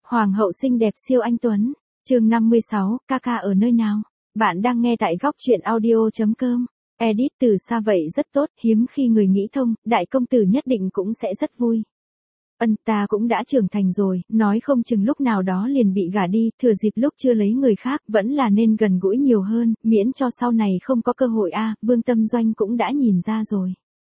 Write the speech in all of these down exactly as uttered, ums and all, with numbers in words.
Hoàng hậu xinh đẹp siêu anh tuấn. Chương năm mươi sáu, ca ca ở nơi nào? Bạn đang nghe tại góc truyện audio chấm com. Edit từ xa vậy rất tốt, hiếm khi người nghĩ thông, đại công tử nhất định cũng sẽ rất vui. Ân, ta cũng đã trưởng thành rồi, nói không chừng lúc nào đó liền bị gả đi, thừa dịp lúc chưa lấy người khác, vẫn là nên gần gũi nhiều hơn, miễn cho sau này không có cơ hội a. Vương Tâm Doanh cũng đã nhìn ra rồi.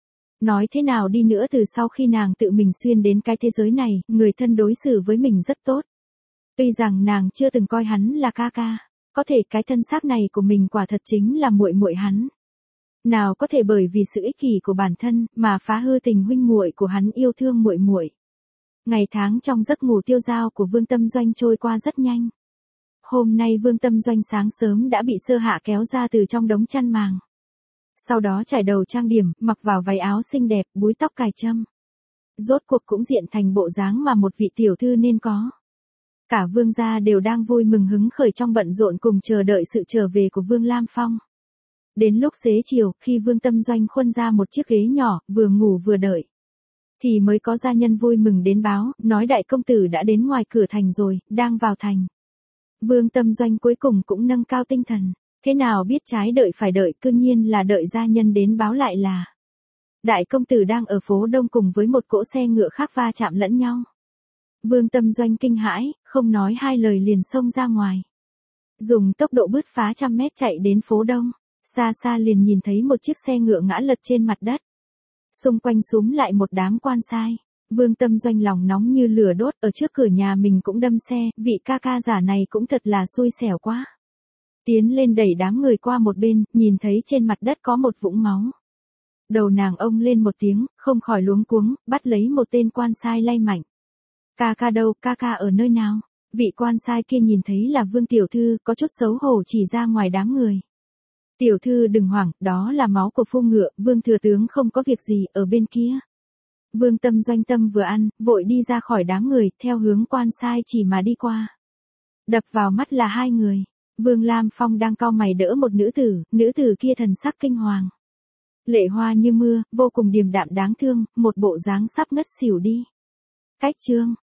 Nói thế nào đi nữa, từ sau khi nàng tự mình xuyên đến cái thế giới này, người thân đối xử với mình rất tốt. Tuy rằng nàng chưa từng coi hắn là ca ca, có thể cái thân xác này của mình quả thật chính là muội muội hắn. Nào có thể bởi vì sự ích kỷ của bản thân mà phá hư tình huynh muội của hắn yêu thương muội muội. Ngày tháng trong giấc ngủ tiêu dao của Vương Tâm Doanh trôi qua rất nhanh. Hôm nay Vương Tâm Doanh sáng sớm đã bị Sơ Hạ kéo ra từ trong đống chăn màng. Sau đó trải đầu trang điểm, mặc vào váy áo xinh đẹp, búi tóc cài trâm. Rốt cuộc cũng diện thành bộ dáng mà một vị tiểu thư nên có. Cả Vương gia đều đang vui mừng hứng khởi trong bận rộn cùng chờ đợi sự trở về của Vương Lam Phong. Đến lúc xế chiều, khi Vương Tâm Doanh khuân ra một chiếc ghế nhỏ, vừa ngủ vừa đợi, thì mới có gia nhân vui mừng đến báo, nói đại công tử đã đến ngoài cửa thành rồi, đang vào thành. Vương Tâm Doanh cuối cùng cũng nâng cao tinh thần, thế nào biết trái đợi phải đợi, cư nhiên là đợi gia nhân đến báo lại là đại công tử đang ở phố Đông cùng với một cỗ xe ngựa khác va chạm lẫn nhau. Vương Tâm Doanh kinh hãi, không nói hai lời liền xông ra ngoài. Dùng tốc độ bứt phá trăm mét chạy đến phố Đông, xa xa liền nhìn thấy một chiếc xe ngựa ngã lật trên mặt đất. Xung quanh xúm lại một đám quan sai. Vương Tâm Doanh lòng nóng như lửa đốt, ở trước cửa nhà mình cũng đâm xe, vị ca ca giả này cũng thật là xui xẻo quá. Tiến lên đẩy đám người qua một bên, nhìn thấy trên mặt đất có một vũng máu. Đầu nàng ông lên một tiếng, không khỏi luống cuống, bắt lấy một tên quan sai lay mạnh. Ca ca đâu, ca ca ở nơi nào? Vị quan sai kia nhìn thấy là Vương tiểu thư, có chút xấu hổ chỉ ra ngoài đám người. Tiểu thư đừng hoảng, đó là máu của phu ngựa, Vương thừa tướng không có việc gì, ở bên kia. Vương Tâm Doanh tâm vừa ăn, vội đi ra khỏi đám người, theo hướng quan sai chỉ mà đi qua. Đập vào mắt là hai người. Vương Lam Phong đang cau mày đỡ một nữ tử, nữ tử kia thần sắc kinh hoàng. Lệ hoa như mưa, vô cùng điềm đạm đáng thương, một bộ dáng sắp ngất xỉu đi. Cách chương,